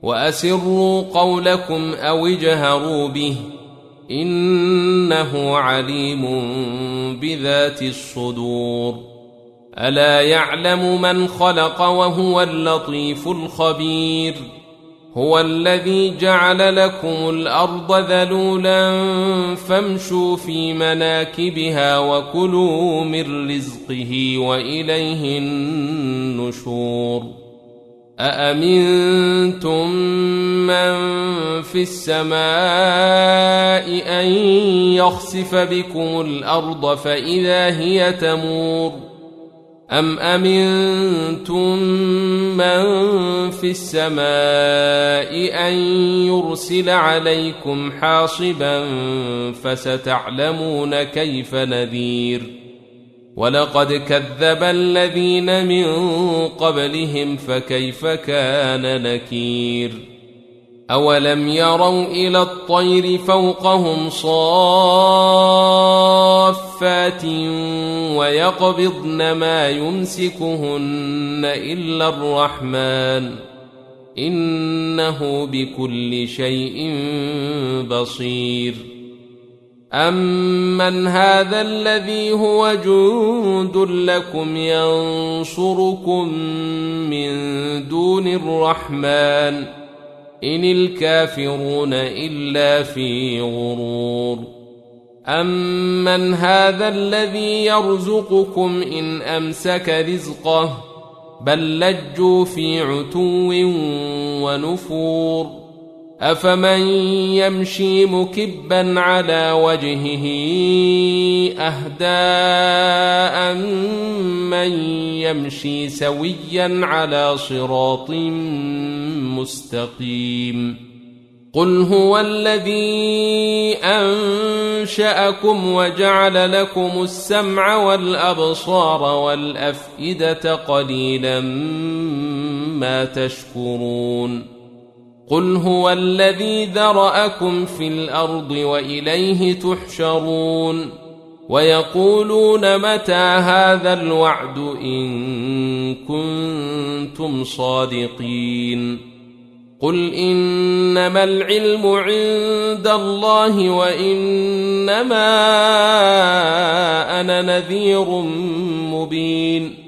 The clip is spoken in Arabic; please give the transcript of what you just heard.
وأسروا قولكم أو اجهروا به إنه عليم بذات الصدور ألا يعلم من خلق وهو اللطيف الخبير هو الذي جعل لكم الأرض ذلولا فامشوا في مناكبها وكلوا من رزقه وإليه النشور أأمنتم من في السماء أن يخسف بكم الأرض فإذا هي تمور أم أمنتم من في السماء أن يرسل عليكم حاصبا فستعلمون كيف نذير ولقد كذب الذين من قبلهم فكيف كان نكير أولم يروا إلى الطير فوقهم صافات ويقبضن ما يمسكهن إلا الرحمن إنه بكل شيء بصير أمن هذا الذي هو جند لكم ينصركم من دون الرحمن إن الكافرون إلا في غرور أمن هذا الذي يرزقكم إن أمسك رزقه بل لجوا في عتو ونفور أفمن يمشي مكبا على وجهه أهدى من يمشي سويا على صراط مستقيم قل هو الذي أنشأكم وجعل لكم السمع والأبصار والأفئدة قليلا ما تشكرون قل هو الذي ذرأكم في الأرض وإليه تحشرون ويقولون متى هذا الوعد إن كنتم صادقين قل إنما العلم عند الله وإنما أنا نذير مبين